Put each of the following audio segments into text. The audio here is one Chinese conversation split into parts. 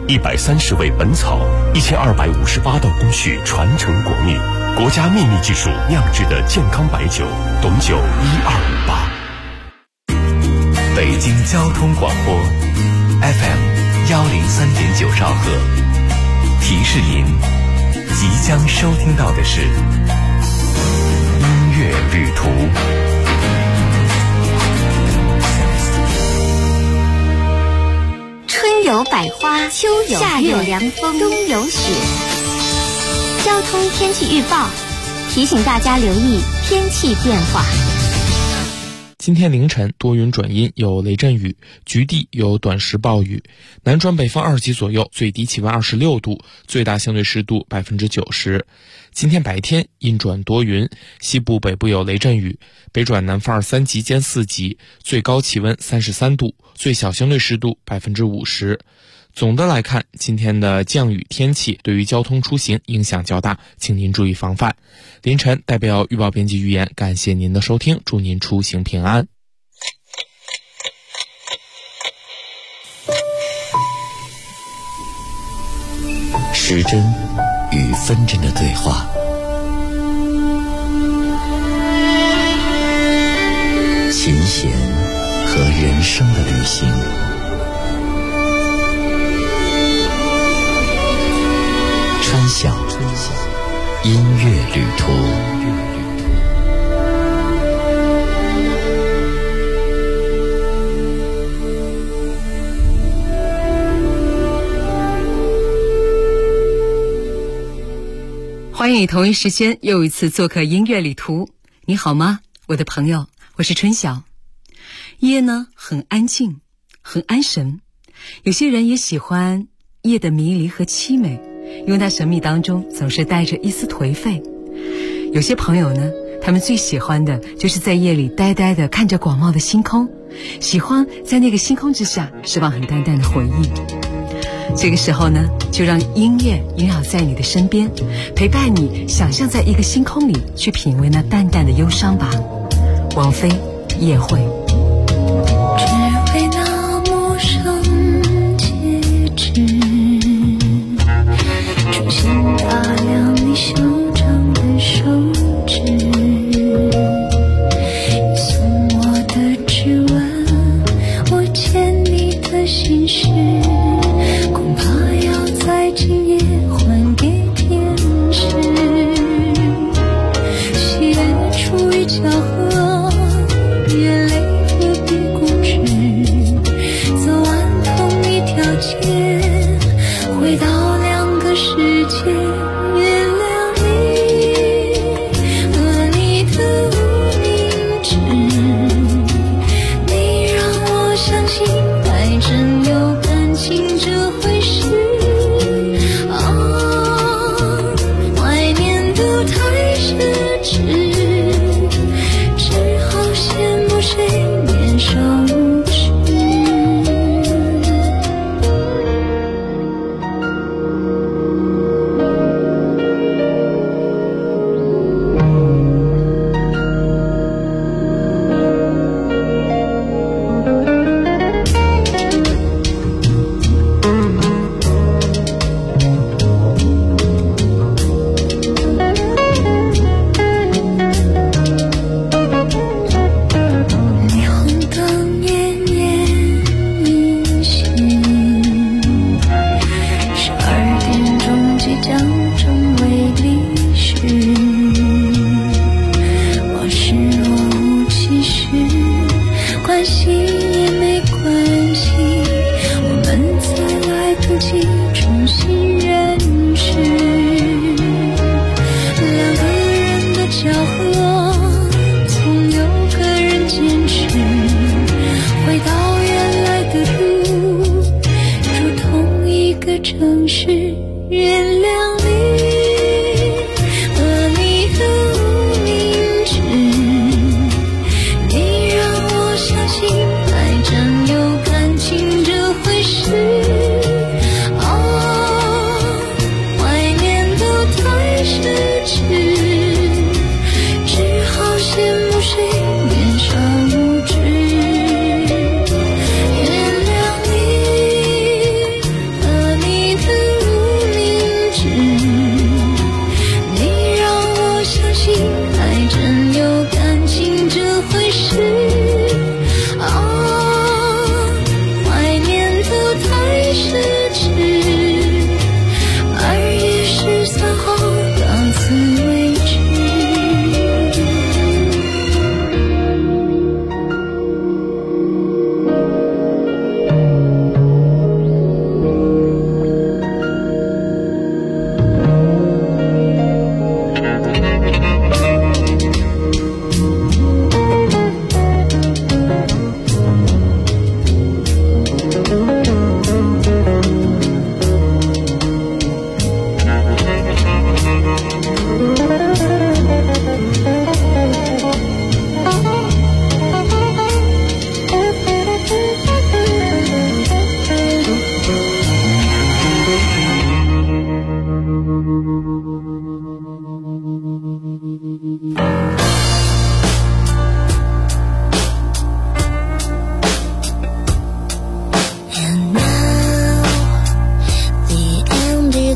130味本草，1258道工序传承国秘，国家秘密技术酿制的健康白酒，董酒1258。 北京交通广播 FM103.9兆赫，提示您，即将收听到的是音乐旅途。 春有百花，秋有夏有凉风，冬有雪。交通天气预报提醒大家留意天气变化。 今天凌晨多云转阴，有雷阵雨，局地有短时暴雨，南转北风2级左右，最低气温26度，最大相对湿度90%。今天白天阴转多云，西部北部有雷阵雨，北转南风3级兼4级，最高气温33度，最小相对湿度50%。总的来看，今天的降雨天气对于交通出行影响较大，请您注意防范。凌晨代表预报编辑预言，感谢您的收听，祝您出行平安。 时针与分针的对话，琴弦和人生的旅行，春晓音乐旅途。 欢迎你同一时间又一次做客音乐旅途。你好吗，我的朋友，我是春晓。夜呢很安静，很安神，有些人也喜欢夜的迷离和凄美，因为那神秘当中总是带着一丝颓废。有些朋友呢，他们最喜欢的就是在夜里呆呆地看着广袤的星空，喜欢在那个星空之下释放很淡淡的回忆。这个时候呢，就让音乐萦绕在你的身边，陪伴你想象在一个星空里去品味那淡淡的忧伤吧。王菲，夜会。 只为那陌生戒指，重新打量你修长的手指，你送我的指纹，我牵你的心事，恐怕要在今夜还给天使。喜悦出于巧合，眼泪何必固执，走完同一条街，回到两个世界，原谅你和你的无名指，你让我相信爱真有感情这回事。怀念得太奢侈，只好羡慕谁年少无知。霓虹灯奄奄一息，12点钟即将成为历史。往事若无其事，关系也没关系，我们才来得及重新认识。两个人的巧合，总有个人坚持，回到原来的路，住同一个城市，原谅你和你的无名指，你让我相信爱真有感情这回事。怀念得太奢侈，只好羡慕谁年少无知。原谅你和你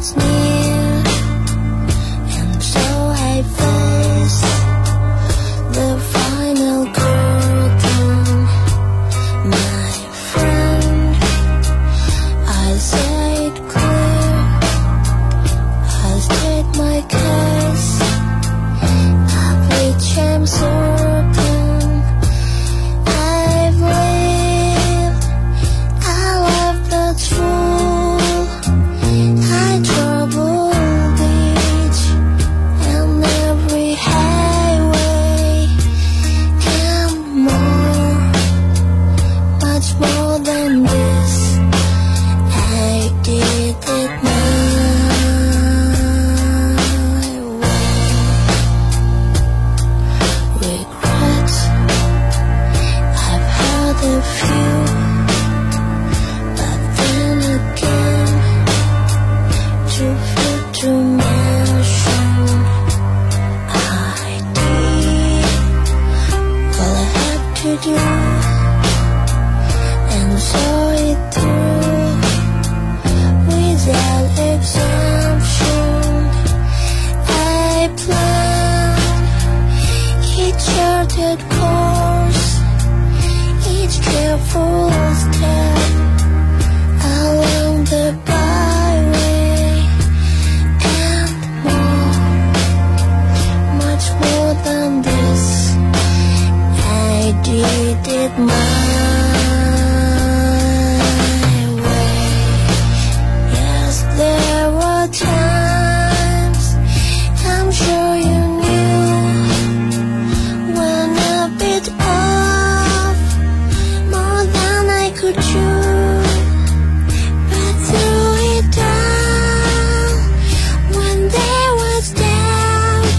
was near, and so I faced the final curtain. My friend, I say it clear, I'll state my case, of which I'm certain. I've lived a life that's full. I traveled each and every highway and more, much more than this. I did it my way. Regrets, I've had a few, but then again, too few to mention. I did all I had to do, and saw it through without exemption. I planned each charted course, each careful step along the byway, and more, much more than this. I did it my way. Yes, there were times, I'm sure you knew, when a bit off, more than I could chew. But through it all, when there was doubt,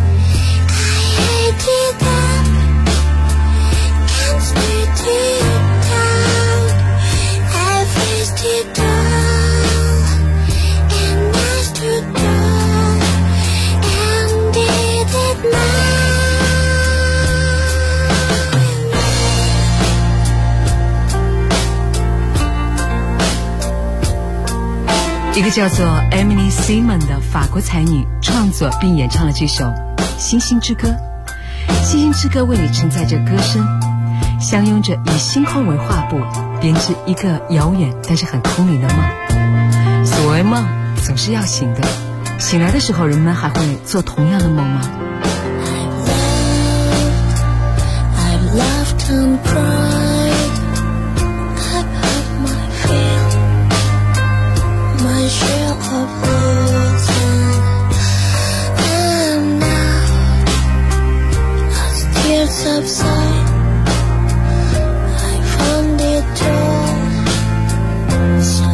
I ate it up and spit it out. I faced it all, and I stood tall and did it my way. 一个叫做 Emily Simon 的法国才女创作并演唱了这首《星星之歌》。星星之歌为你承载着歌声，相拥着以星空为画布，编织一个遥远但是很空灵的梦。所谓梦总是要醒的，醒来的时候人们还会做同样的梦吗？ I've laughed and cried, I've had my fill, my share of losing, and now as tears subside, I found it all so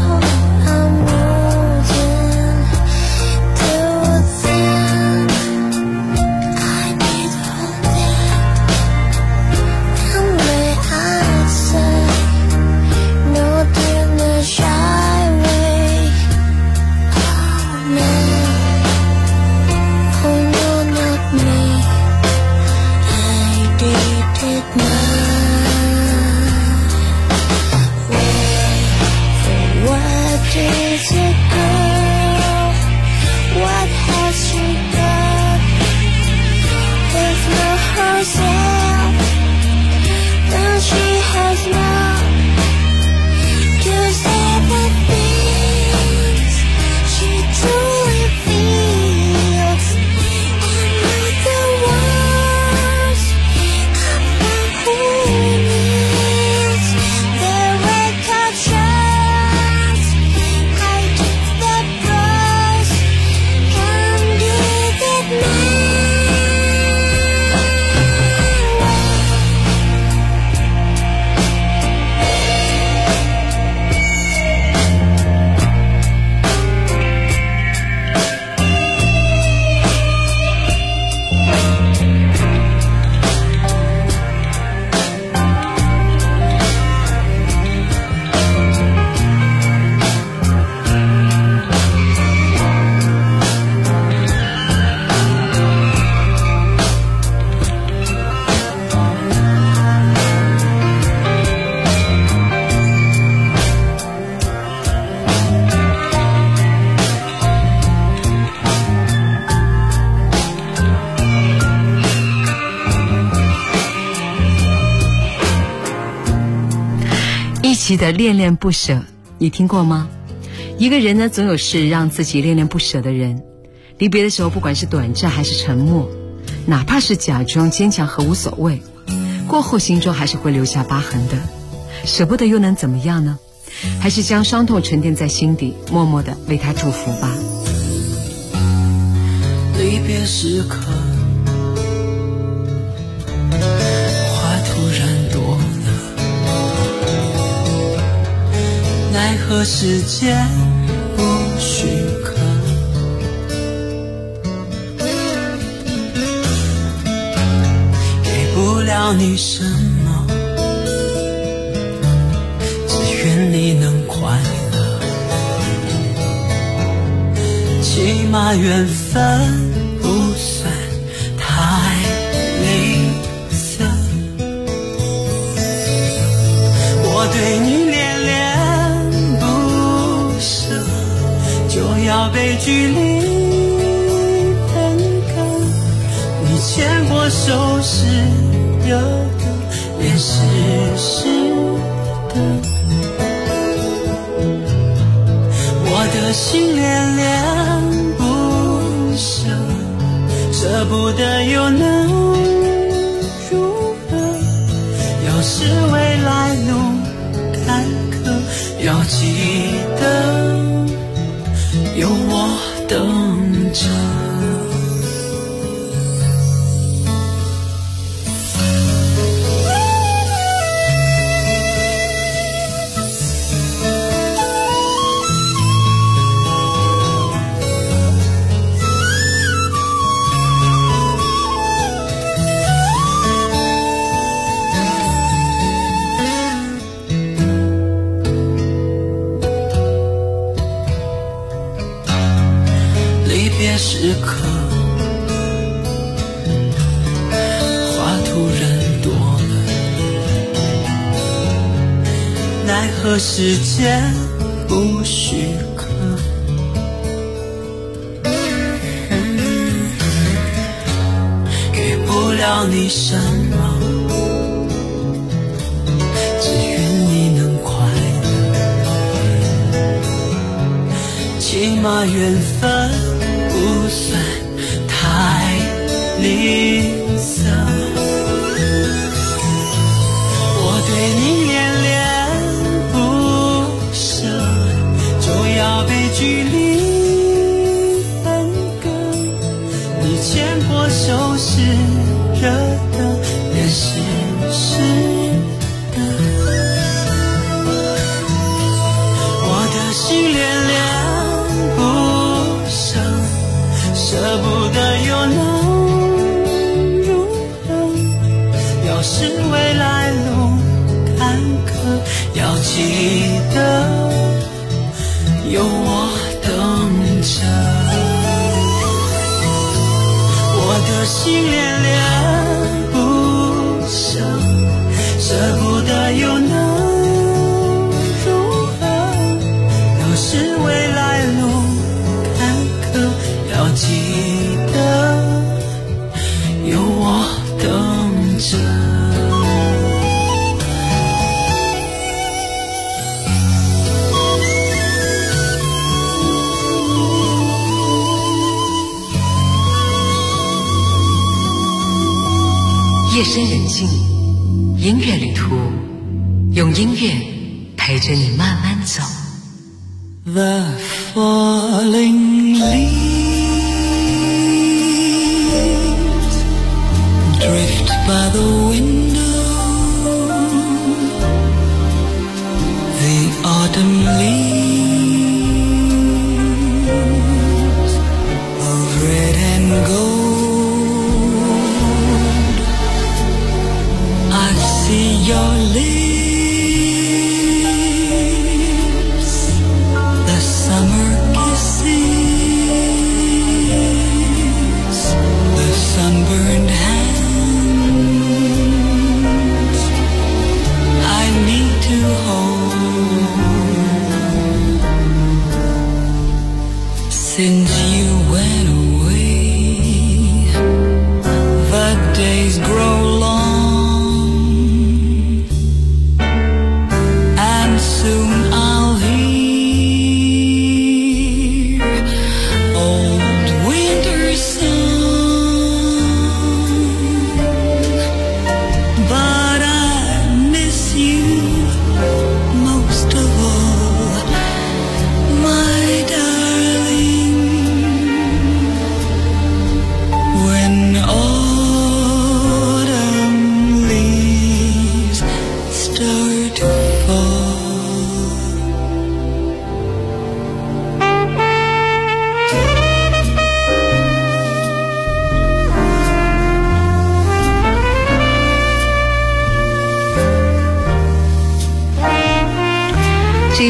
amusing to think I did all that, and may I say, not in a shy way. Oh no, oh no, not me. I did it my way. What is a girl? What has she got? If not herself, then she has not to say the things she truly feels, and not the words about who needs the record shows. I 记得恋恋不舍，你听过吗？一个人呢，总有事让自己恋恋不舍的人。离别的时候，不管是短暂还是沉默，哪怕是假装坚强和无所谓，过后心中还是会留下疤痕的。舍不得又能怎么样呢？还是将伤痛沉淀在心底，默默地为他祝福吧。 离别时刻，花突然多了，奈何时间不许可，给不了你什么，只愿你能快乐，起码缘分不算太吝啬。我对你恋恋不舍，就要被距离分割。你牵过手是热的，脸是湿的，我的心恋恋不舍，舍不得又能如何？要是未来路坎坷，要记得有我等着。时刻，花突然多了，奈何时间不许可。给不了你什么，只愿你能快乐，起码缘分不算太吝啬。我对你恋恋不舍，就要被距离分割。你牵过手是热的，脸是湿的，我的心恋恋不舍，舍不得又能如何？要是未来路坎坷，要记得有我等着。我的心恋恋不舍，舍不得又能如何？要是未来路坎坷，要记得有我等着。 夜深人静，音乐旅途，用音乐陪着你慢慢走。 The falling leaves drift by the window, the autumn leaves of red and gold. I see your lips, the summer kisses, the sunburned hands I need to hold. Since you went away, the days grow long, and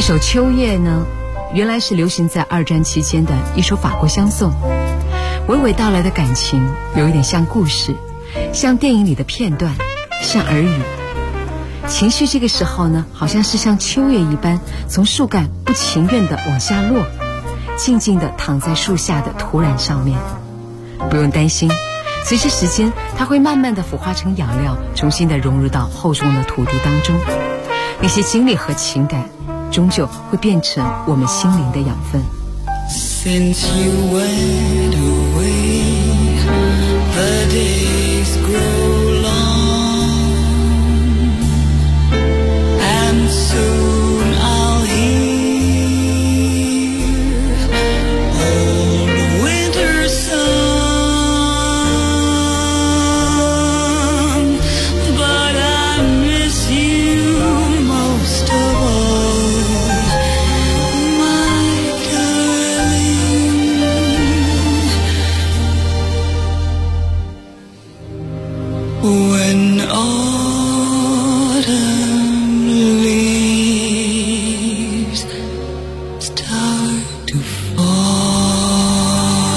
首《秋叶》呢，原来是流行在二战期间的一首法国香颂，娓娓道来的感情有一点像故事，像电影里的片段，像耳语。情绪这个时候呢，好像是像秋叶一般从树干不情愿地往下落，静静地躺在树下的土壤上面。不用担心，随着时间它会慢慢地腐化成养料，重新地融入到厚重的土地当中。那些经历和情感终究会变成我们心灵的养分。 Since you went away, the days grow long, and soon I'll hear old winter song, but I miss you most of all, my darling. When autumn leaves start to fall,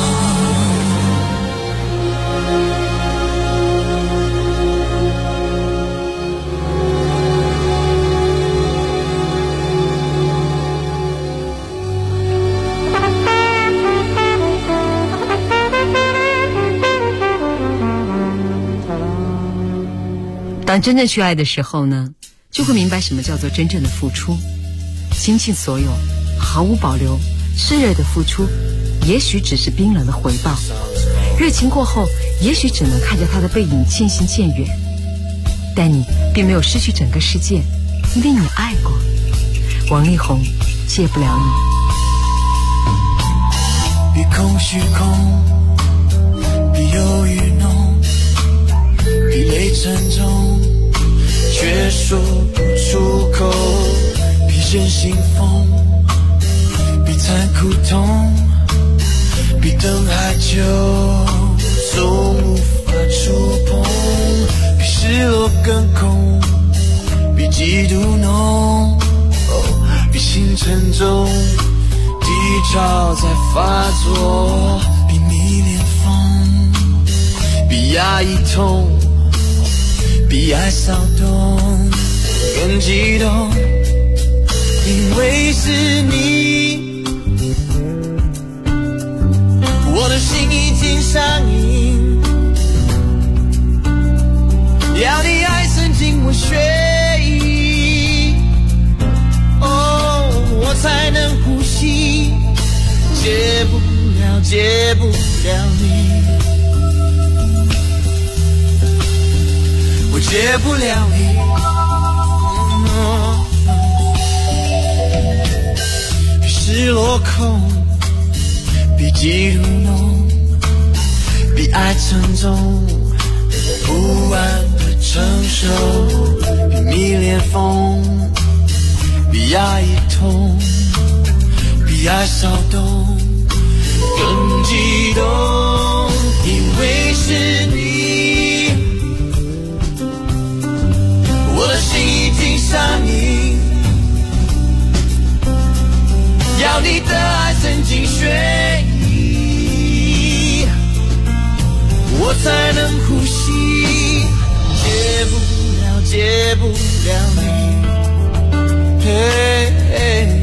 当真正去爱的时候呢，就会明白什么叫做真正的付出，倾尽所有，毫无保留，炽热的付出，也许只是冰冷的回报。热情过后，也许只能看着他的背影渐行渐远，但你并没有失去整个世界，因为你爱过。王力宏，戒不了比空虚空，比忧郁浓，比泪沉重，却说不出口，比人心疯，比残酷痛，比等太久，总无法触碰，比失落更空，比嫉妒浓，比心沉重，低潮在发作，比迷恋疯，比压抑痛，比爱骚动更激动，因为是你，我的心已经上瘾，要你爱渗进我血液，哦，我才能呼吸，戒不了，戒不了你，我戒不了你，比失落空，比嫉妒浓，比爱沉重，不安的承受，比迷恋疯，比压抑痛，比爱骚动更激动，因为是你，我的心已经上瘾，要你的爱渗进血液，我才能呼吸，戒不了，戒不了你，嘿嘿，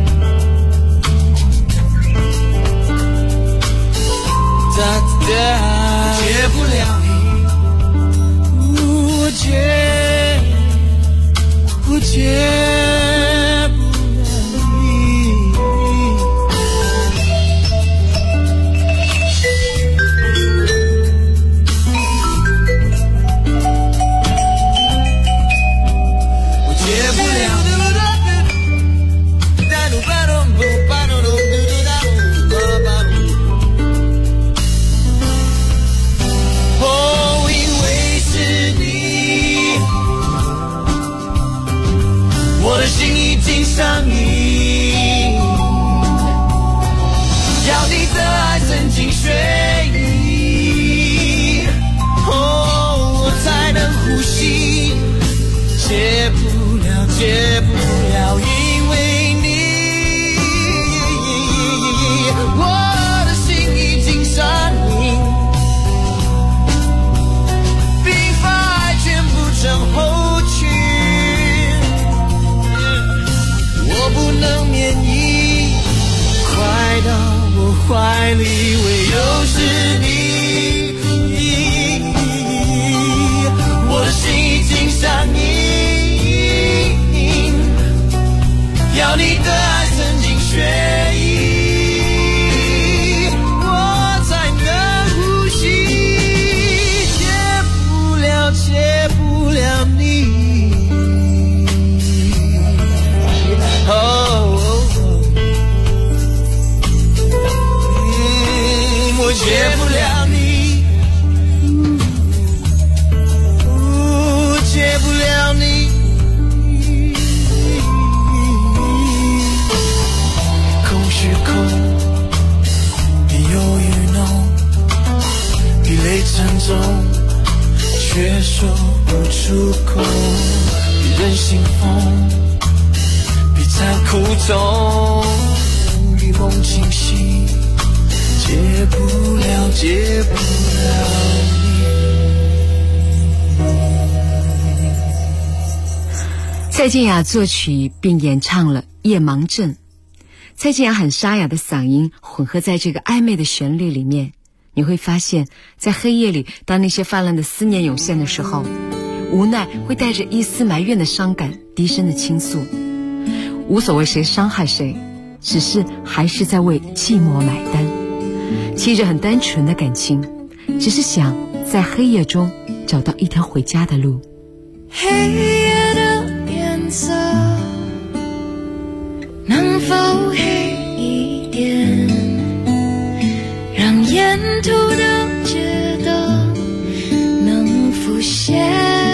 哒哒，戒不了你，我戒不了你。我戒不了你， 海里唯有是你，我的心已经上瘾，要你的爱渗进血液，我才能呼吸，戒不了你。我戒不了你，戒不了你。空虚空，比忧郁浓，比泪沉重，却说不出口，比人心疯，比残酷重，比梦清醒，戒不了，戒不了你。 蔡健雅作曲并演唱了《夜盲症》，蔡健雅很沙哑的嗓音混合在这个暧昧的旋律里面，你会发现在黑夜里，当那些泛滥的思念涌现的时候，无奈会带着一丝埋怨的伤感低声的倾诉，无所谓谁伤害谁，只是还是在为寂寞买单，骑着很单纯的感情，只是想在黑夜中找到一条回家的路。 黑夜的颜色能否黑一点，让沿途的街灯能浮现，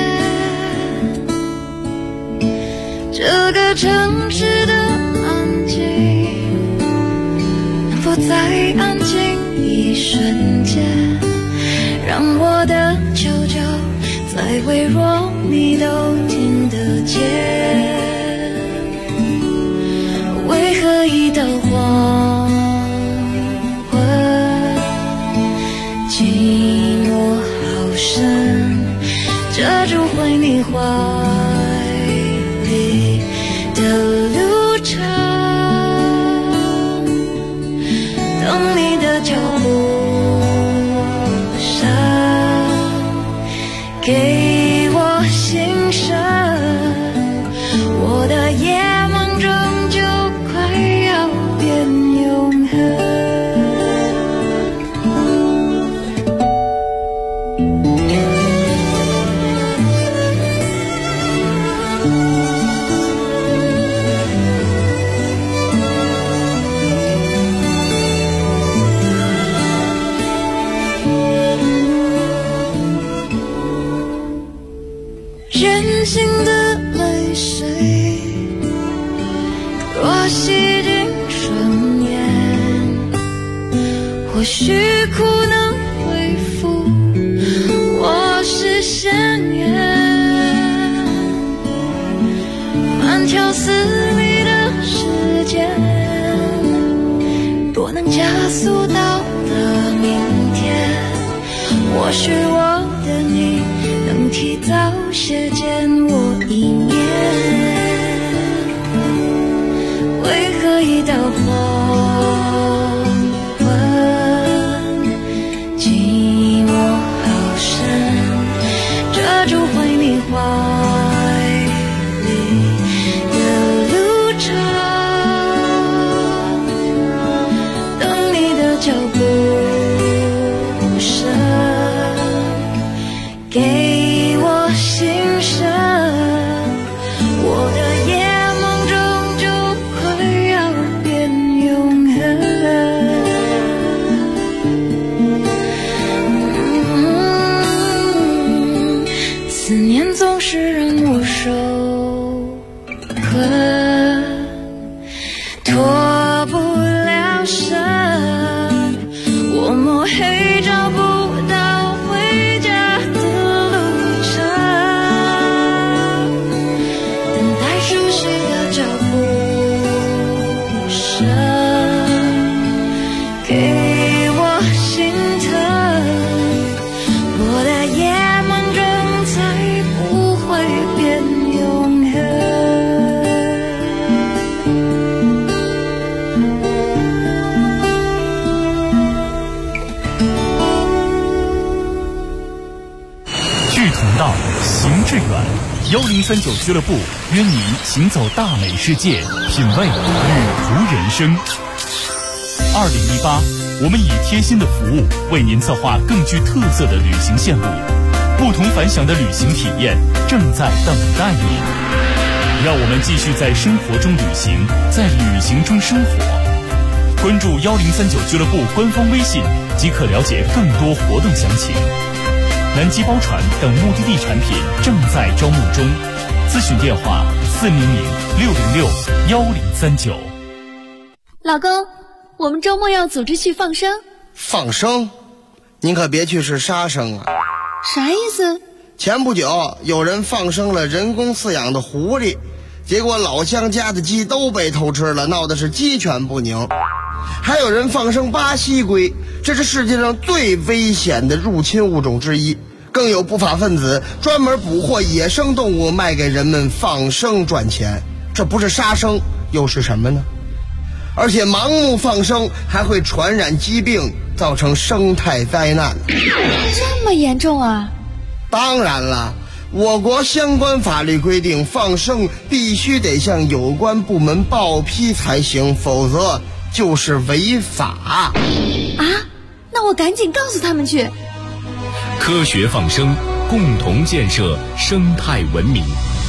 这个城市的安静能否再安静一瞬间，让我的求救再微弱你都听得见，为何一到黄昏寂寞好深，遮住回你怀里的路程，等你的脚步声给我心声，我的夜梦终究快要变永恒。任性的泪水若洗进双眼，或许苦能恢复我视线缘，慢条斯理的时间若能加速到了明天，或许我的你能提早瞥见我一面，为何一到黄昏寂寞好深，遮住回你怀里的路程，等你的脚步声给我心声，我的夜梦终究快要变永恒。思念总是让我受困，脱不了身，我摸黑找不到回家的路程，等待熟悉的脚步声给我心疼，我的夜梦中才不会变永恒。 道，行致远。1039俱乐部约你行走大美世界，品味旅途人生。2018，我们以贴心的服务为您策划更具特色的旅行线路，不同凡响的旅行体验正在等待你。让我们继续在生活中旅行，在旅行中生活。关注1039俱乐部官方微信，即可了解更多活动详情。南极包船等目的地产品正在招募中，咨询电话400-606-1039。 老公，我们周末要组织去放生。 放生？您可别去是杀生啊！ 啥意思？ 前不久有人放生了人工饲养的狐狸，结果老乡家的鸡都被偷吃了，闹的是鸡犬不宁。还有人放生巴西龟，这是世界上最危险的入侵物种之一。更有不法分子专门捕获野生动物卖给人们放生赚钱，这不是杀生又是什么呢？而且盲目放生还会传染疾病，造成生态灾难。 这么严重啊？ 当然了，我国相关法律规定，放生必须得向有关部门报批才行，否则就是违法。 啊？那我赶紧告诉他们去。 科学放生，共同建设生态文明。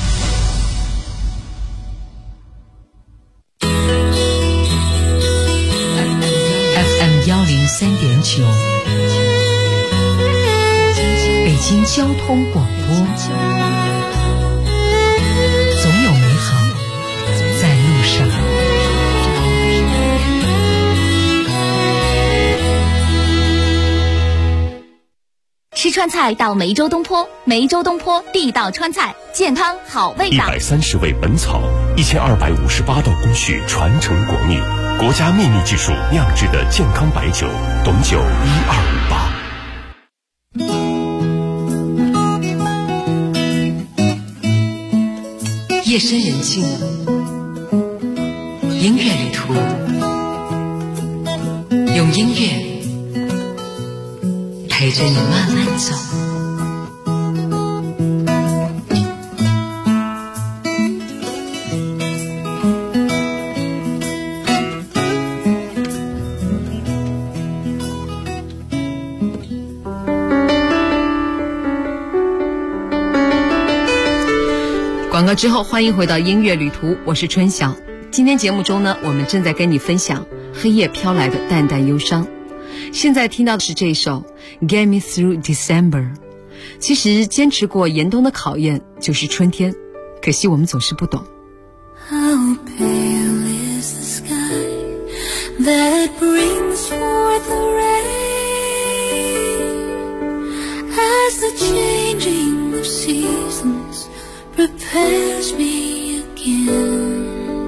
FM 103.9，北京交通广播，总有美好在路上。 吃川菜到梅州东坡，梅州东坡地道川菜，健康好味道。 130味本草，1258道工序传承国秘，国家秘密技术酿制的健康白酒，董酒 1258。夜深人静，音乐旅途，用音乐陪着你慢慢走。广告之后，欢迎回到音乐旅途，我是春晓。今天节目中呢，我们正在跟你分享黑夜飘来的淡淡忧伤。现在听到的是这首 Get Me Through December。 其实坚持过严冬的考验就是春天，可惜我们总是不懂。 How pale is the sky that brings forth the rain as the changing of seasons prepares me again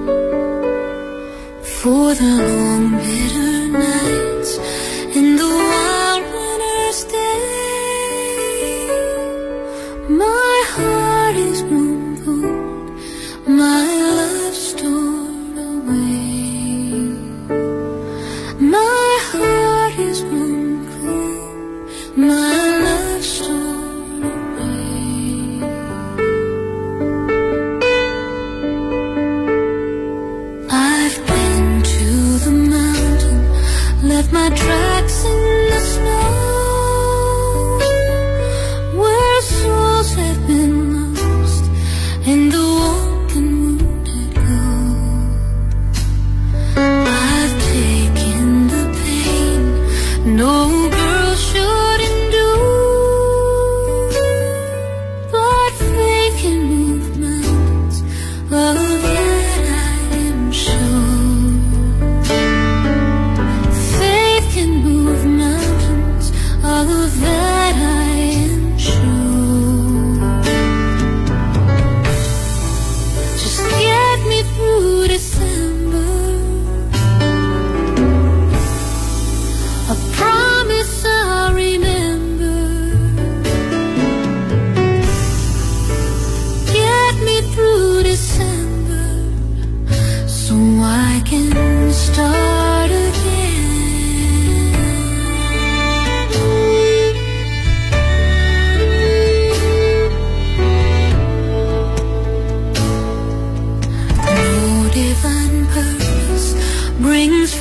for the long bitter nights and the wild winter's day. My heart is grown cold, my love stored away. My heart is grown cold, my love stored away. I've been to the mountain, left my tracks in the snow, where souls have been lost and the walk and wounded go. I've taken the pain no girl should endure, but faith can move mountains, of that I am sure. Faith can move mountains, of that I am sure. Just get me through December. I promise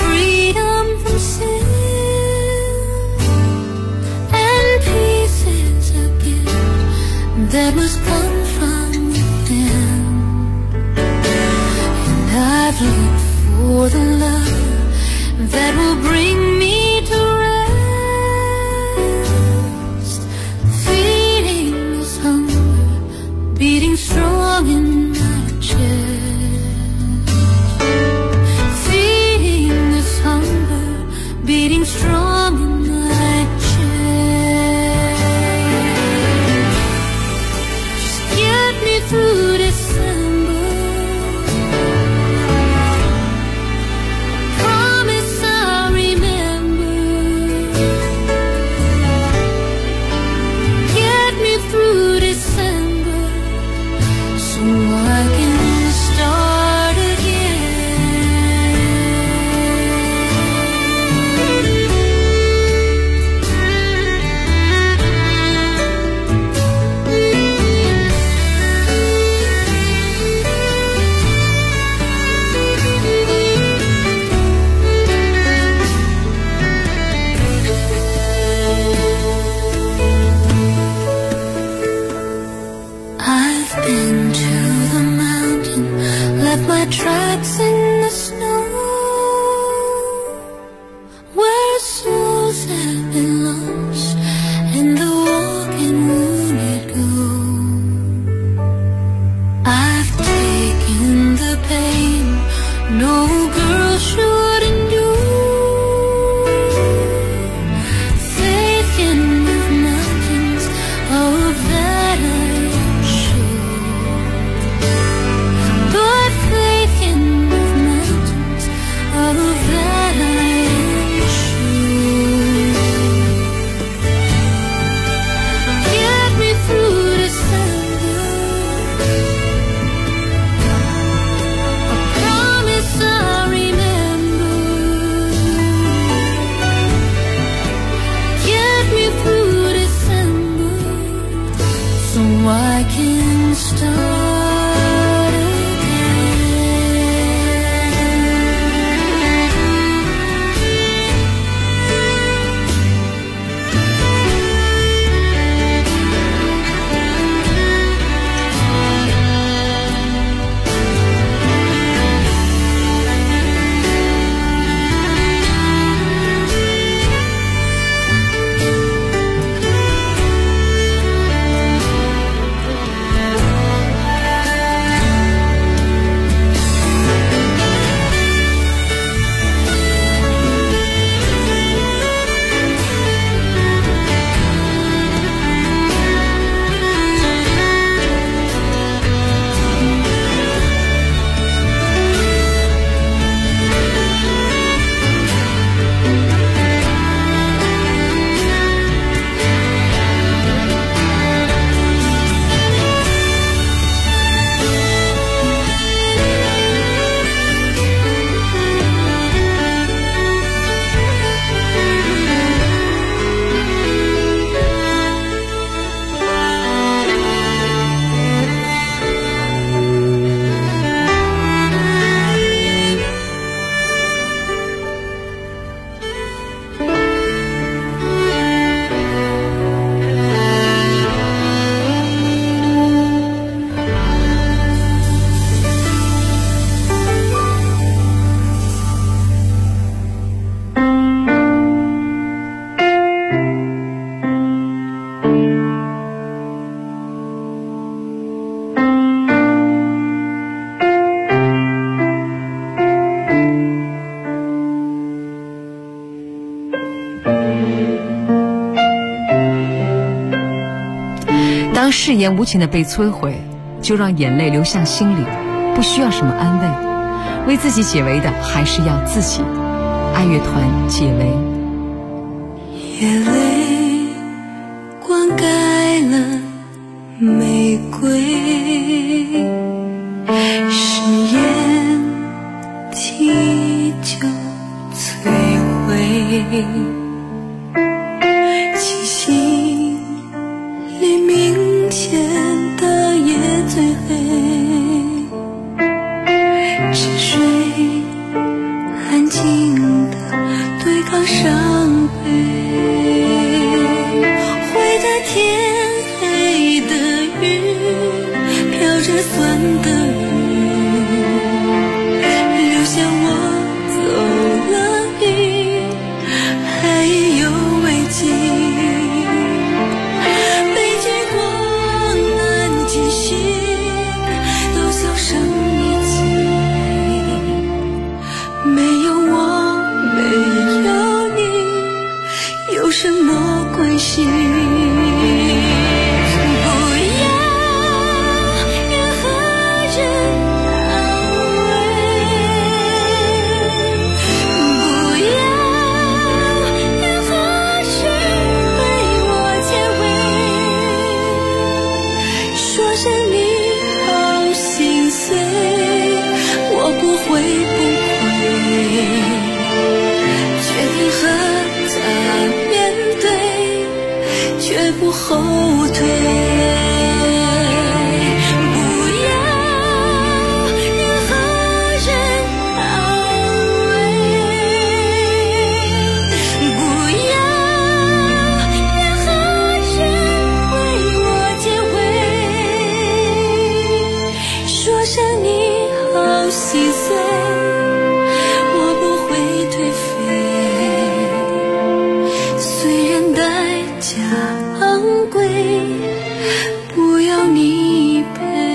freedom from sin, and peace is a gift that must come from within. And I've looked for the love that will bring me to rest, feeding this hunger, beating strong in my chest, feeding this hunger, beating strong in my chest. Just get me through December. Promise I'll remember. Get me through December so I can start again. I've been to the mountain, left my tracks in the snow, where souls have been lost and the walking wounded go. I've taken the pain no girl should endure. Faith can move mountains, of that I am sure. But faith can move mountains, of that I am sure. Get me through December. I promise I'll remember. Get me through December so I can start again. 当誓言无情的被摧毁，就让眼泪流向心里，不需要什么安慰，为自己解围的还是要自己。爱乐团解围。 眼泪灌溉了玫瑰，誓言祈求摧毁，气息里明显的夜最黑，沉睡安静伤悲，灰的天，黑的雨，飘着酸的雨，留下我走了你，还有危机。悲剧光暗继续，都销声匿迹，没有我，没有你，有什么关系？不后退，不要任何人安慰，不要任何人为我解围，说声你好心碎，我不会颓废，虽然代价昂贵，不要你陪。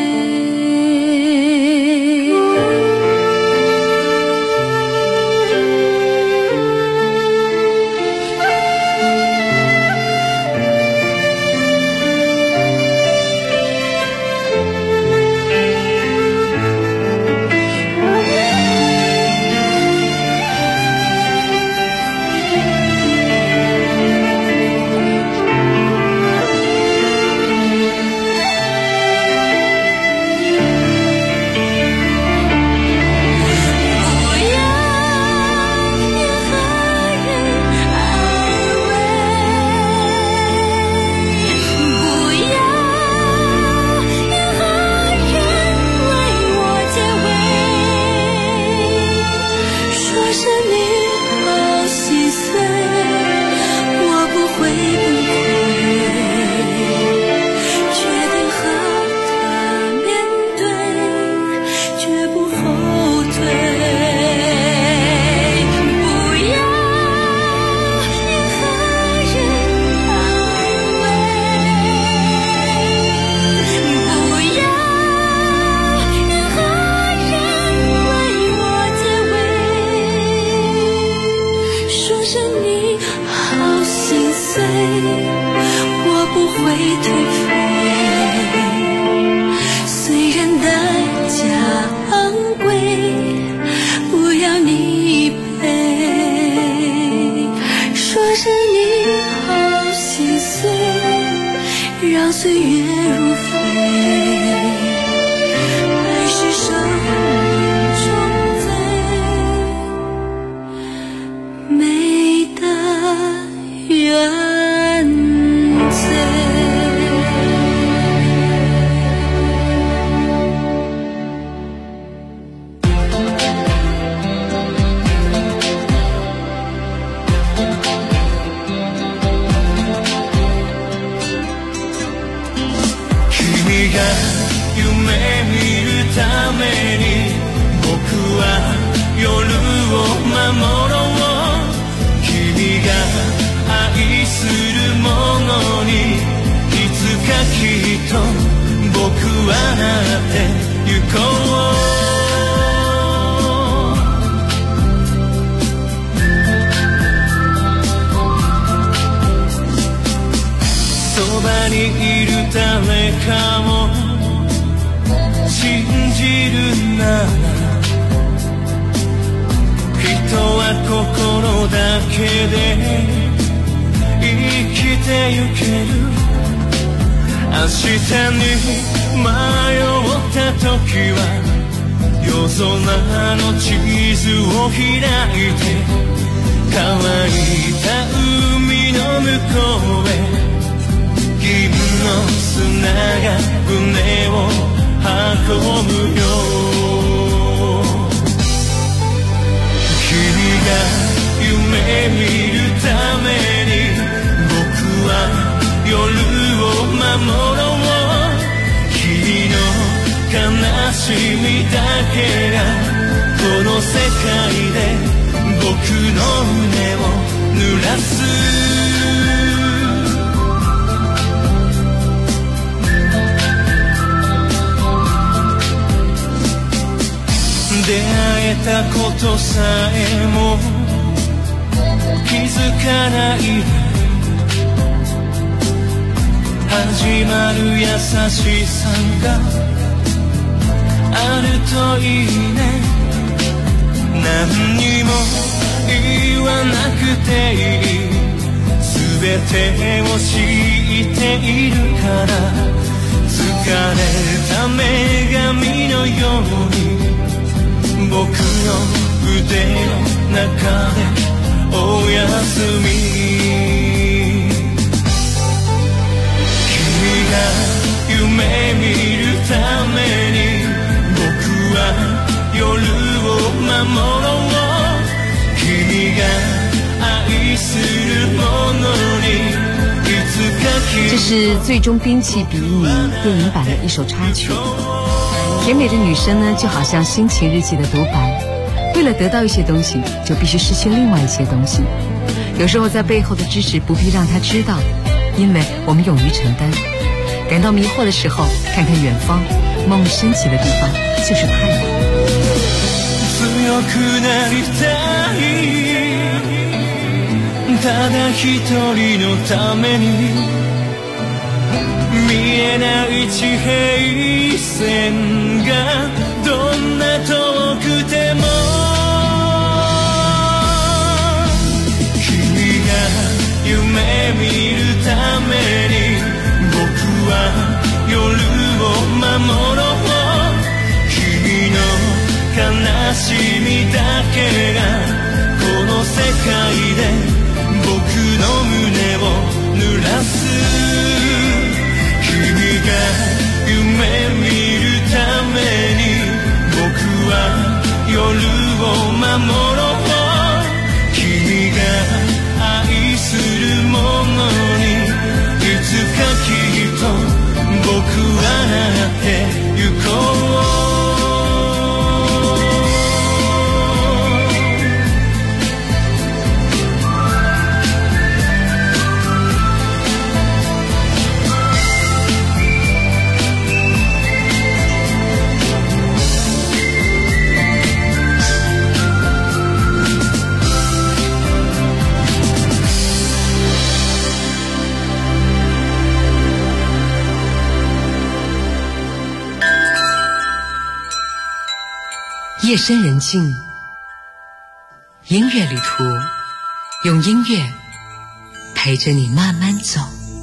让岁月如飞，爱是生命中最美的原罪。 そばにいる誰かを信じるなら人は心だけで生きてゆける明日に迷った時は夜空の地図を開いて乾いた海の向こうへ銀の砂が船を運ぶよ君が夢見るしみだけがこの世界で僕の胸を濡らす出会えたことさえも気づかないで始まる優しさがあるといいね何にも言わなくていい全てを知っているから疲れた女神のように僕の腕の中でおやすみ君が夢見るために僕は夜を守ろう君が愛するものにいつか这是《最终兵器比你》电影版的一首插曲。甜美的女生呢，就好像心情日记的独白，为了得到一些东西，就必须失去另外一些东西。有时候在背后的支持不必让她知道，因为我们勇于承担。感到迷惑的时候，看看远方，梦升起的地方就是太阳。 強くなりたいただ一人のために見えない地平線がどんな遠くても君が夢見るために僕は夜を守ろう君の悲しみだけがこの世界で僕の胸を濡らす君が夢見るために僕は夜を守ろう君が愛するものにいつかきっと僕はなってゆこう夜深人静，音乐旅途，用音乐陪着你慢慢走。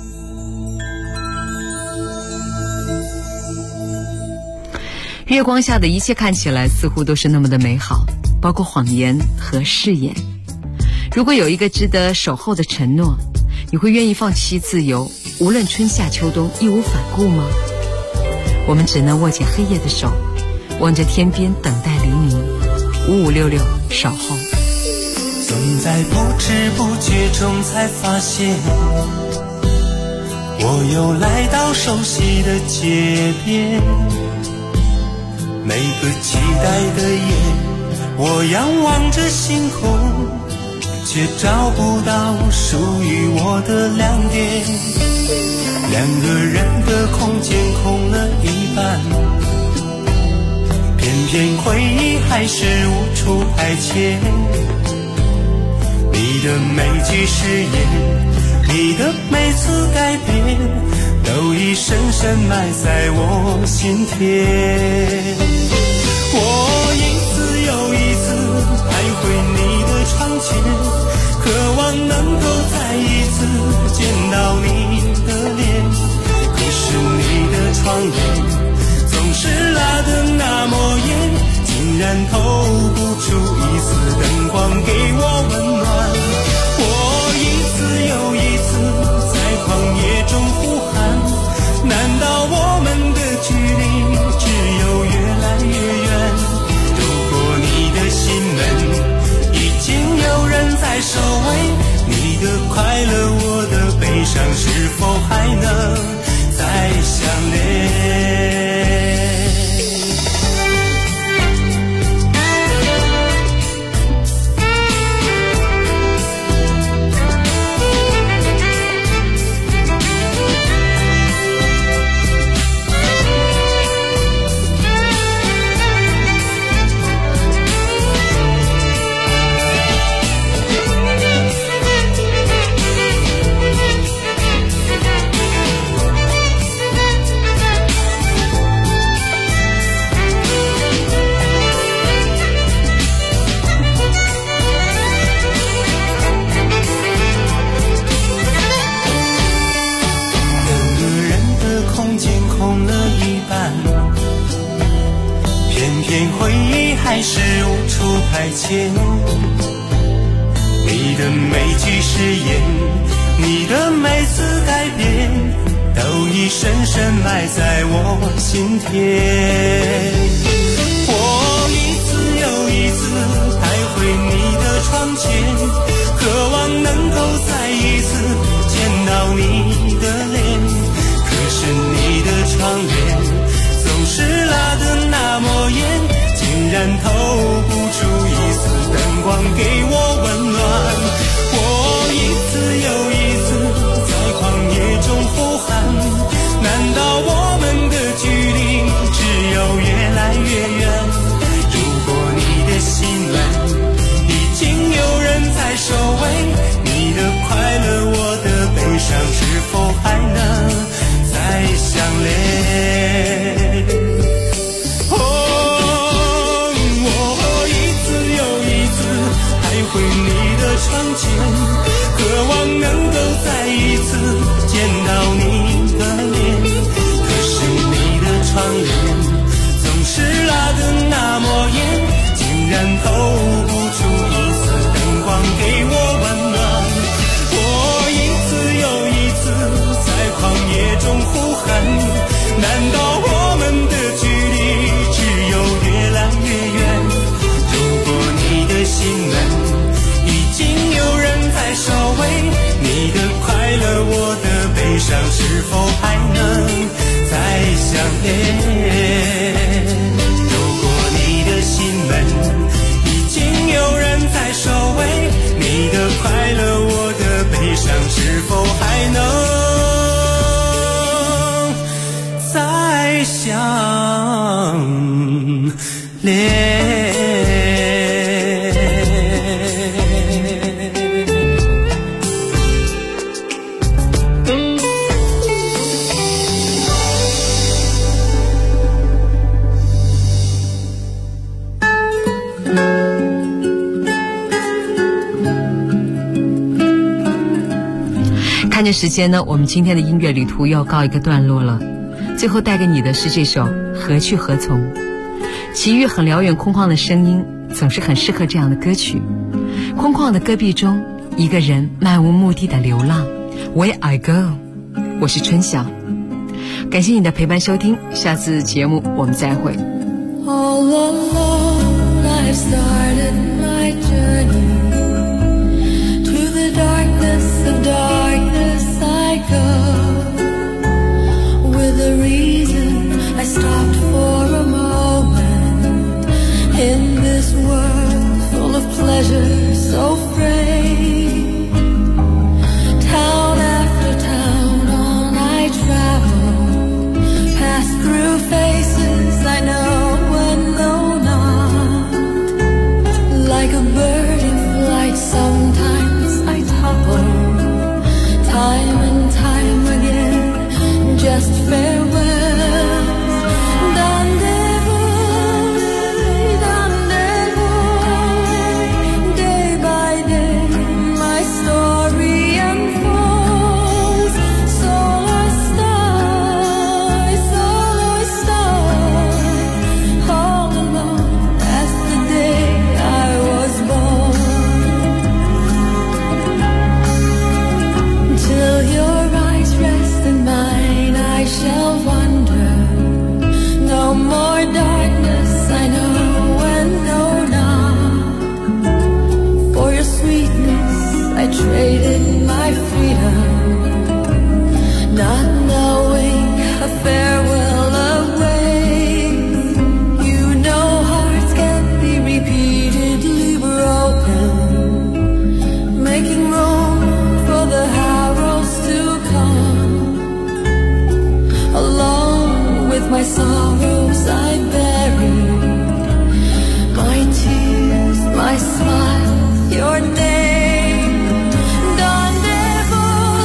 月光下的一切看起来似乎都是那么的美好，包括谎言和誓言。如果有一个值得守候的承诺，你会愿意放弃自由，无论春夏秋冬义无反顾吗？我们只能握紧黑夜的手，望着天边等待黎明。5566守候。 总在不知不觉中才发现，我又来到熟悉的街边。每个期待的夜，我仰望着星空，却找不到属于我的亮点。两个人的空间空了一半，偏偏回忆还是无处排遣。你的每句誓言，你的每次改变，都已深深埋在我心田。我一次又一次徘徊你的窗前，渴望能够再一次见到你的脸。可是你的窗帘总是拉得那么远，竟然透不出一丝灯光给我温暖。我一次又一次在旷野中呼喊，难道我们的距离只有越来越远？如果你的心门已经有人在守卫，你的快乐我的悲伤是否还能再相恋？ 是无处排遣。你的每句誓言，你的每次改变，都已深深埋在我心田。我一次又一次徘徊你的窗前，渴望能够再一次见到你的脸。可是你的窗帘总是拉得那么严，竟然透不出一丝灯光给我温暖。我一次又一次在旷野中呼喊，难道我们的距离只有越来越远？如果你的心门已经有人在守卫，你的快乐我的悲伤是否还能再相恋？我一次又一次徘徊你的窗前，渴望能够再一次见到你的脸。可是你的窗帘总是拉得那么严，竟然透不出一丝灯光给我温暖。我一次又一次在旷野中呼喊，难道我们的距离只有越来越远？如果你的心门已经有人在守卫，你的快乐我的悲伤是否还能再相恋？如果你的心门已经有人在守卫，你的快乐我的悲伤是否还能再相恋？ 看着时间呢，我们今天的音乐旅途要告一个段落了。最后带给你的是这首《何去何从》。奇遇很辽远空旷的声音，总是很适合这样的歌曲。空旷的戈壁中，一个人漫无目的的流浪。Where I go， 我是春晓。感谢你的陪伴收听，下次节目我们再会。 All alone I've started my journey to the darkness of darkness I go with a reason I stopped for a moment in this world full of pleasure so free. Town after town on I travel, pass through faces I know and know not. Like a bird in flight sometimes I topple, time and time again, just farewell. Traded my freedom, not knowing a farewell awaits. You know hearts can't be repeatedly broken, making room for the arrows to come. Along with my sorrows I bury my tears, my smile, your name.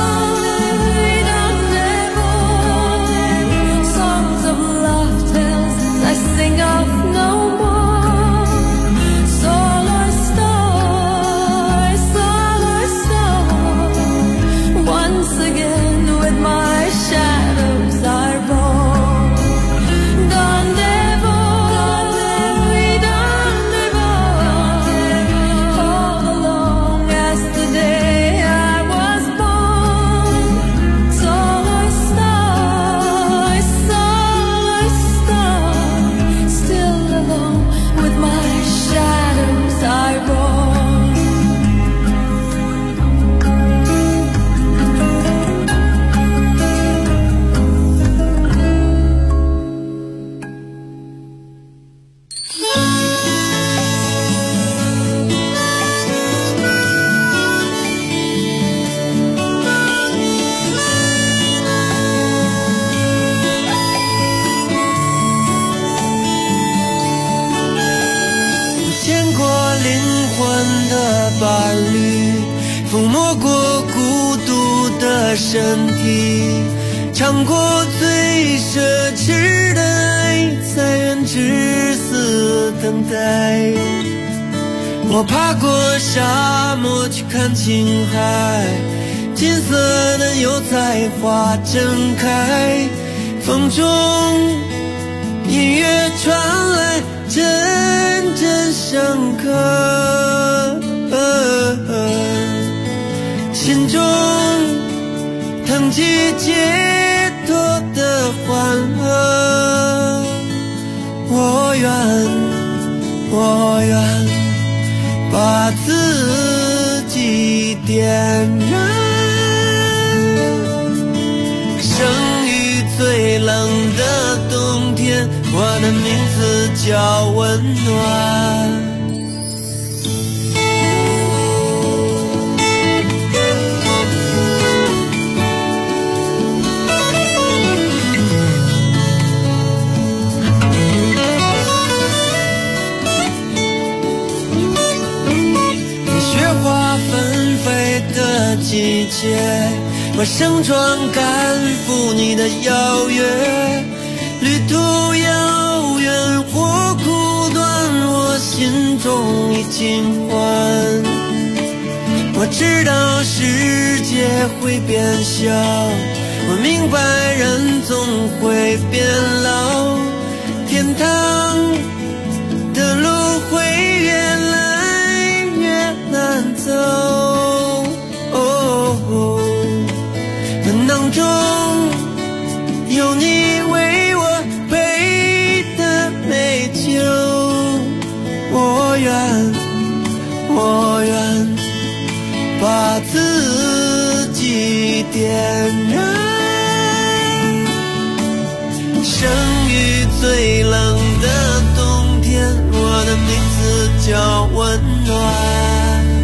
抚摸过孤独的身体，尝过最奢侈的爱，才愿至死等待。我爬过沙漠去看青海，金色的油菜花正开，风中音乐传来阵阵笙歌，心中腾起解脱的欢乐。我愿把自己点燃，生于最冷的冬天，我的名字叫温暖。季节，我盛装赶赴你的邀约，旅途遥远或苦短，我心中已尽欢。我知道世界会变小，我明白人总会变老，天堂的路会越来越难走。当中有你为我备的美酒，我愿把自己点燃，生于最冷的冬天，我的名字叫温暖。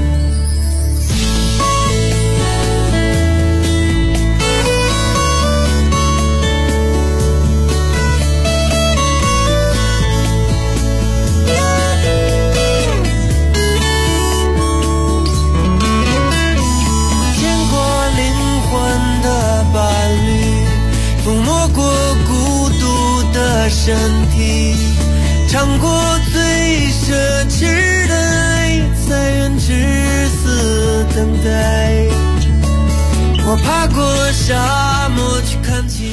身体尝过最奢侈的爱，才愿至死等待。我爬过沙漠去看青。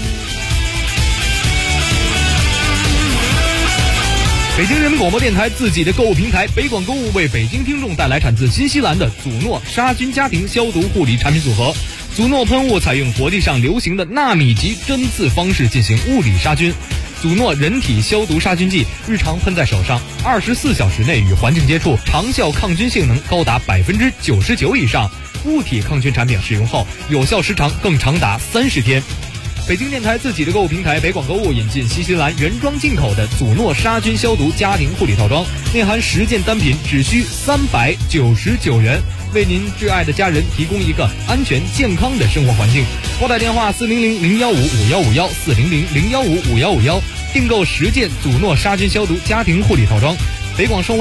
北京人民广播电台自己的购物平台北广购物为北京听众带来产自新西兰的祖诺杀菌家庭消毒护理产品组合。祖诺喷雾采用国际上流行的纳米级针刺方式进行物理杀菌。祖诺人体消毒杀菌剂日常喷在手上，24小时内与环境接触，长效抗菌性能高达99%以上。物体抗菌产品使用后，有效时长更长达30天。北京电台自己的购物平台北广购物引进新西兰原装进口的祖诺杀菌消毒家庭护理套装，内含10件单品，只需399元，为您挚爱的家人提供一个安全健康的生活环境。拨打电话400-015-5151 400-015-5151，订购10件祖诺杀菌消毒家庭护理套装。北广生活